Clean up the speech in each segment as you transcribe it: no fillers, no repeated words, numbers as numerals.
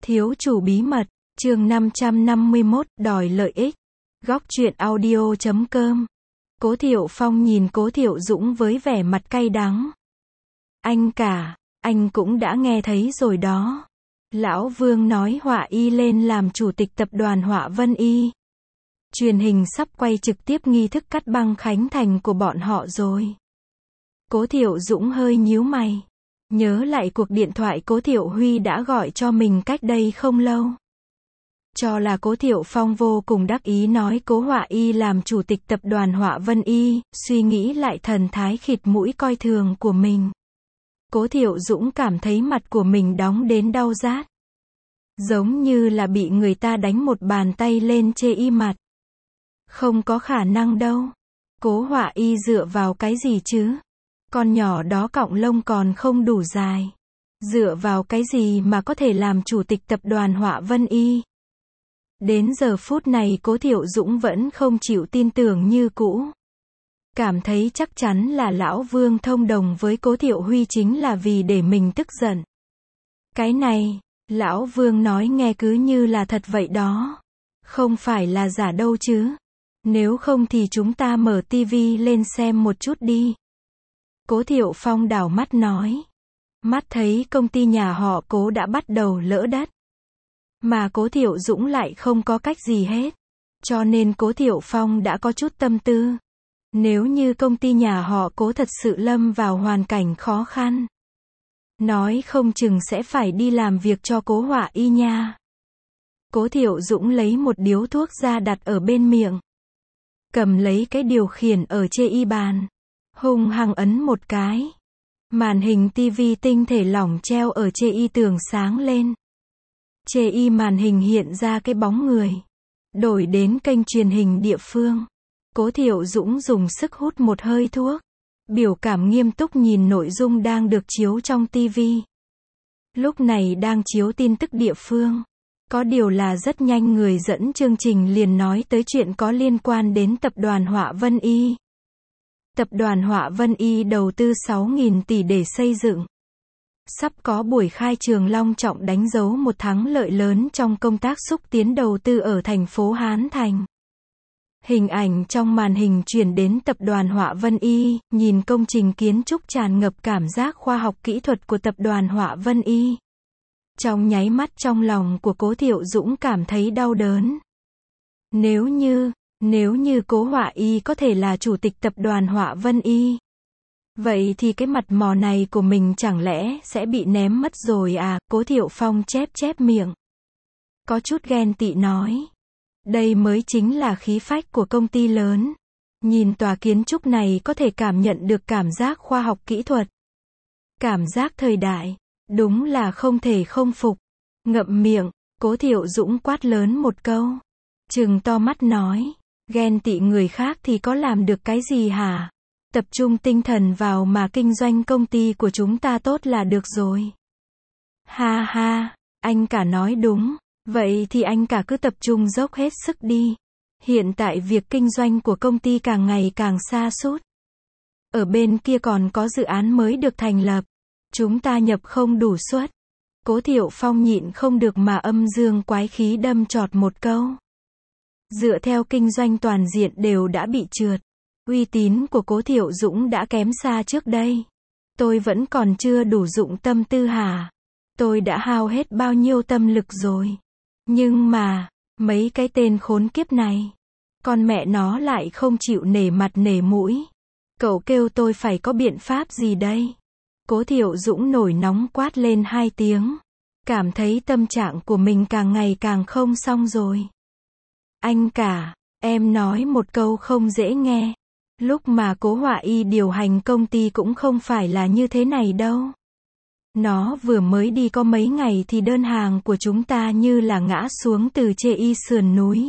Thiếu chủ bí mật, chương 551, đòi lợi ích. Góc truyện audio.com. Cố Thiệu Phong nhìn Cố Thiệu Dũng với vẻ mặt cay đắng. Anh cả, anh cũng đã nghe thấy rồi đó. Lão Vương nói Họa Y lên làm chủ tịch tập đoàn Họa Vân Y. Truyền hình sắp quay trực tiếp nghi thức cắt băng khánh thành của bọn họ rồi. Cố Thiệu Dũng hơi nhíu mày. Nhớ lại cuộc điện thoại Cố Thiệu Huy đã gọi cho mình cách đây không lâu. Cho là Cố Thiệu Phong vô cùng đắc ý nói Cố Họa Y làm chủ tịch tập đoàn Họa Vân Y, suy nghĩ lại thần thái khịt mũi coi thường của mình. Cố Thiệu Dũng cảm thấy mặt của mình đóng đến đau rát. Giống như là bị người ta đánh một bàn tay lên chê y mặt. Không có khả năng đâu. Cố Họa Y dựa vào cái gì chứ? Con nhỏ đó cọng lông còn không đủ dài. Dựa vào cái gì mà có thể làm chủ tịch tập đoàn Họa Vân Y? Đến giờ phút này Cố Thiệu Dũng vẫn không chịu tin tưởng như cũ. Cảm thấy chắc chắn là Lão Vương thông đồng với Cố Thiệu Huy chính là vì để mình tức giận. Cái này, Lão Vương nói nghe cứ như là thật vậy đó. Không phải là giả đâu chứ. Nếu không thì chúng ta mở tivi lên xem một chút đi. Cố Thiệu Phong đảo mắt nói. Mắt thấy công ty nhà họ Cố đã bắt đầu lỡ đất. Mà Cố Thiệu Dũng lại không có cách gì hết. Cho nên Cố Thiệu Phong đã có chút tâm tư. Nếu như công ty nhà họ Cố thật sự lâm vào hoàn cảnh khó khăn. Nói không chừng sẽ phải đi làm việc cho Cố Họa Y nha. Cố Thiệu Dũng lấy một điếu thuốc ra đặt ở bên miệng. Cầm lấy cái điều khiển ở chê y bàn. Hung hăng ấn một cái. Màn hình tivi tinh thể lỏng treo ở chê y tường sáng lên. Chê y màn hình hiện ra cái bóng người. Đổi đến kênh truyền hình địa phương. Cố Thiệu Dũng dùng sức hút một hơi thuốc. Biểu cảm nghiêm túc nhìn nội dung đang được chiếu trong tivi. Lúc này đang chiếu tin tức địa phương. Có điều là rất nhanh người dẫn chương trình liền nói tới chuyện có liên quan đến tập đoàn Họa Vân Y. Tập đoàn Họa Vân Y đầu tư 6.000 tỷ để xây dựng. Sắp có buổi khai trường long trọng đánh dấu một thắng lợi lớn trong công tác xúc tiến đầu tư ở thành phố Hán Thành. Hình ảnh trong màn hình chuyển đến tập đoàn Họa Vân Y, nhìn công trình kiến trúc tràn ngập cảm giác khoa học kỹ thuật của tập đoàn Họa Vân Y. Trong nháy mắt trong lòng của Cố Thiệu Dũng cảm thấy đau đớn. Nếu như Cố Họa Y có thể là chủ tịch tập đoàn Họa Vân Y. Vậy thì cái mặt mò này của mình chẳng lẽ sẽ bị ném mất rồi à? Cố Thiệu Phong chép miệng. Có chút ghen tị nói. Đây mới chính là khí phách của công ty lớn. Nhìn tòa kiến trúc này có thể cảm nhận được cảm giác khoa học kỹ thuật. Cảm giác thời đại. Đúng là không thể không phục. Ngậm miệng, Cố Thiệu Dũng quát lớn một câu. Trừng to mắt nói. Ghen tị người khác thì có làm được cái gì hả? Tập trung tinh thần vào mà kinh doanh công ty của chúng ta tốt là được rồi. Ha ha, anh cả nói đúng. Vậy thì anh cả cứ tập trung dốc hết sức đi. Hiện tại việc kinh doanh của công ty càng ngày càng sa sút. Ở bên kia còn có dự án mới được thành lập. Chúng ta nhập không đủ suất. Cố Thiệu Phong nhịn không được mà âm dương quái khí đâm chọt một câu. Dựa theo kinh doanh toàn diện đều đã bị trượt. Uy tín của Cố Thiệu Dũng đã kém xa trước đây. Tôi vẫn còn chưa đủ dụng tâm tư hả? Tôi đã hao hết bao nhiêu tâm lực rồi. Nhưng mà, mấy cái tên khốn kiếp này. Con mẹ nó lại không chịu nể mặt nể mũi. Cậu kêu tôi phải có biện pháp gì đây? Cố Thiệu Dũng nổi nóng quát lên 2 tiếng. Cảm thấy tâm trạng của mình càng ngày càng không xong rồi. Anh cả, em nói một câu không dễ nghe. Lúc mà Cố Họa Y điều hành công ty cũng không phải là như thế này đâu. Nó vừa mới đi có mấy ngày thì đơn hàng của chúng ta như là ngã xuống từ chê y sườn núi.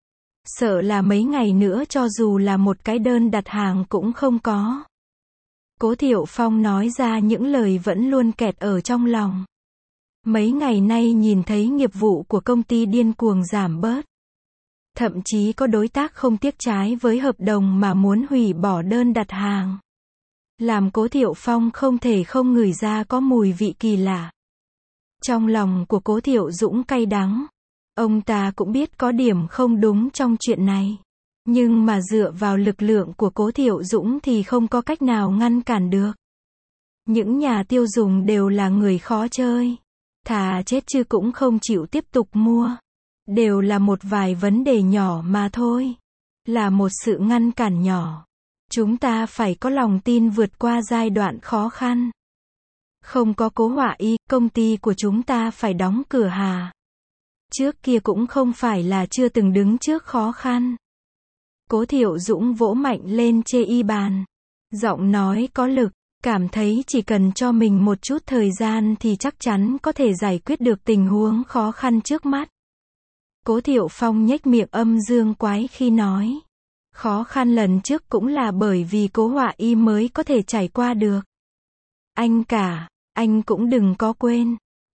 Sợ là mấy ngày nữa cho dù là một cái đơn đặt hàng cũng không có. Cố Thiệu Phong nói ra những lời vẫn luôn kẹt ở trong lòng. Mấy ngày nay nhìn thấy nghiệp vụ của công ty điên cuồng giảm bớt. Thậm chí có đối tác không tiếc trái với hợp đồng mà muốn hủy bỏ đơn đặt hàng. Làm Cố Thiệu Phong không thể không ngửi ra có mùi vị kỳ lạ. Trong lòng của Cố Thiệu Dũng cay đắng. Ông ta cũng biết có điểm không đúng trong chuyện này. Nhưng mà dựa vào lực lượng của Cố Thiệu Dũng thì không có cách nào ngăn cản được. Những nhà tiêu dùng đều là người khó chơi. Thà chết chứ cũng không chịu tiếp tục mua. Đều là một vài vấn đề nhỏ mà thôi. Là một sự ngăn cản nhỏ. Chúng ta phải có lòng tin vượt qua giai đoạn khó khăn. Không có Cố Họa Y, công ty của chúng ta phải đóng cửa hà. Trước kia cũng không phải là chưa từng đứng trước khó khăn. Cố Thiệu Dũng vỗ mạnh lên chê y bàn. Giọng nói có lực, cảm thấy chỉ cần cho mình một chút thời gian thì chắc chắn có thể giải quyết được tình huống khó khăn trước mắt. Cố Thiệu Phong nhếch miệng âm dương quái khi nói. Khó khăn lần trước cũng là bởi vì Cố Họa Y mới có thể trải qua được. Anh cả, anh cũng đừng có quên.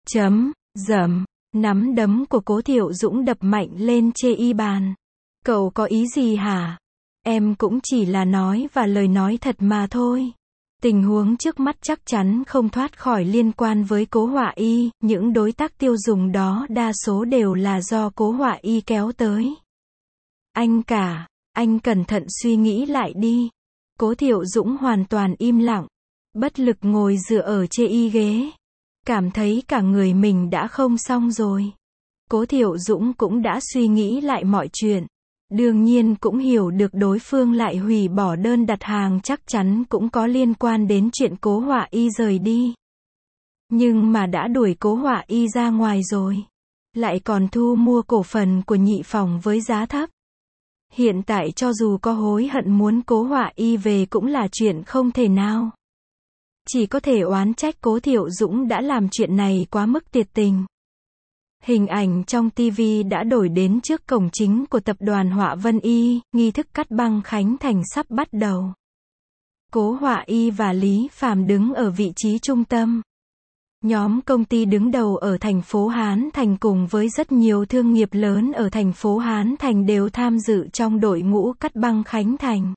Dầm, nắm đấm của Cố Thiệu Dũng đập mạnh lên chê y bàn. Cậu có ý gì hả? Em cũng chỉ là nói và lời nói thật mà thôi. Tình huống trước mắt chắc chắn không thoát khỏi liên quan với Cố Họa Y, những đối tác tiêu dùng đó đa số đều là do Cố Họa Y kéo tới. Anh cả, anh cẩn thận suy nghĩ lại đi. Cố Thiệu Dũng hoàn toàn im lặng, bất lực ngồi dựa ở chê y ghế. Cảm thấy cả người mình đã không xong rồi. Cố Thiệu Dũng cũng đã suy nghĩ lại mọi chuyện. Đương nhiên cũng hiểu được đối phương lại hủy bỏ đơn đặt hàng chắc chắn cũng có liên quan đến chuyện Cố Họa Y rời đi. Nhưng mà đã đuổi Cố Họa Y ra ngoài rồi. Lại còn thu mua cổ phần của nhị phòng với giá thấp. Hiện tại cho dù có hối hận muốn Cố Họa Y về cũng là chuyện không thể nào. Chỉ có thể oán trách Cố Thiệu Dũng đã làm chuyện này quá mức tuyệt tình. Hình ảnh trong TV đã đổi đến trước cổng chính của tập đoàn Họa Vân Y, nghi thức cắt băng khánh thành sắp bắt đầu. Cố Họa Y và Lý Phàm đứng ở vị trí trung tâm. Nhóm công ty đứng đầu ở thành phố Hán Thành cùng với rất nhiều thương nghiệp lớn ở thành phố Hán Thành đều tham dự trong đội ngũ cắt băng khánh thành.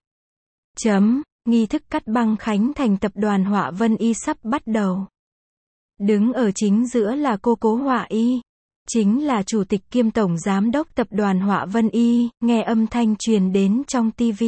Nghi thức cắt băng khánh thành tập đoàn Họa Vân Y sắp bắt đầu. Đứng ở chính giữa là cô Cố Họa Y. Chính là chủ tịch kiêm tổng giám đốc tập đoàn Họa Vân Y, nghe âm thanh truyền đến trong TV.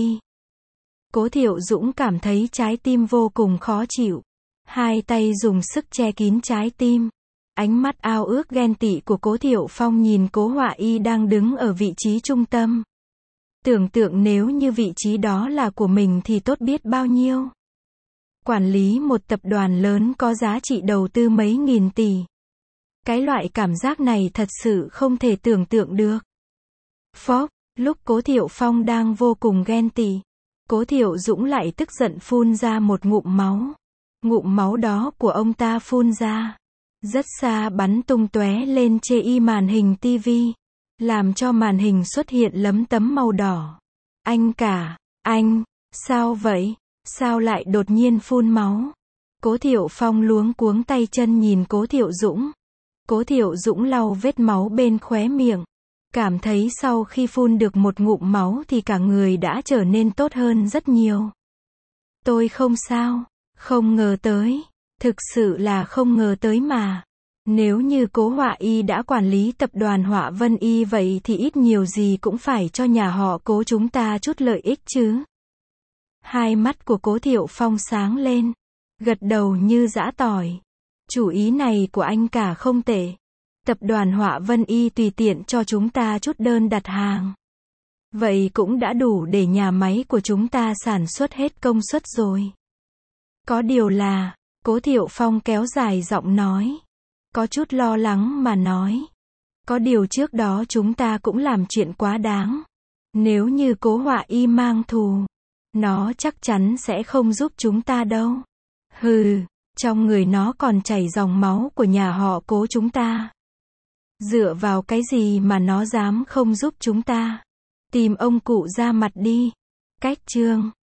Cố Thiệu Dũng cảm thấy trái tim vô cùng khó chịu. Hai tay dùng sức che kín trái tim. Ánh mắt ao ước ghen tị của Cố Thiệu Phong nhìn Cố Họa Y đang đứng ở vị trí trung tâm. Tưởng tượng nếu như vị trí đó là của mình thì tốt biết bao nhiêu. Quản lý một tập đoàn lớn có giá trị đầu tư mấy nghìn tỷ. Cái loại cảm giác này thật sự không thể tưởng tượng được. Phốc, lúc Cố Thiệu Phong đang vô cùng ghen tị, Cố Thiệu Dũng lại tức giận phun ra một ngụm máu. Ngụm máu đó của ông ta phun ra rất xa bắn tung tóe lên chê y màn hình TV, làm cho màn hình xuất hiện lấm tấm màu đỏ. Anh cả, anh, sao vậy? Sao lại đột nhiên phun máu? Cố Thiệu Phong luống cuống tay chân nhìn Cố Thiệu Dũng. Cố Thiệu Dũng lau vết máu bên khóe miệng. Cảm thấy sau khi phun được một ngụm máu thì cả người đã trở nên tốt hơn rất nhiều. Tôi không sao, không ngờ tới. Thực sự là không ngờ tới mà. Nếu như Cố Họa Y đã quản lý tập đoàn Họa Vân Y vậy thì ít nhiều gì cũng phải cho nhà họ Cố chúng ta chút lợi ích chứ. Hai mắt của Cố Thiệu Phong sáng lên. Gật đầu như giã tỏi. Chủ ý này của anh cả không tệ. Tập đoàn Họa Vân Y tùy tiện cho chúng ta chút đơn đặt hàng. Vậy cũng đã đủ để nhà máy của chúng ta sản xuất hết công suất rồi. Có điều là, Cố Thiệu Phong kéo dài giọng nói. Có chút lo lắng mà nói. Có điều trước đó chúng ta cũng làm chuyện quá đáng. Nếu như Cố Họa Y mang thù, nó chắc chắn sẽ không giúp chúng ta đâu. Hừ, trong người nó còn chảy dòng máu của nhà họ Cố chúng ta. Dựa vào cái gì mà nó dám không giúp chúng ta? Tìm ông cụ ra mặt đi. Cách chương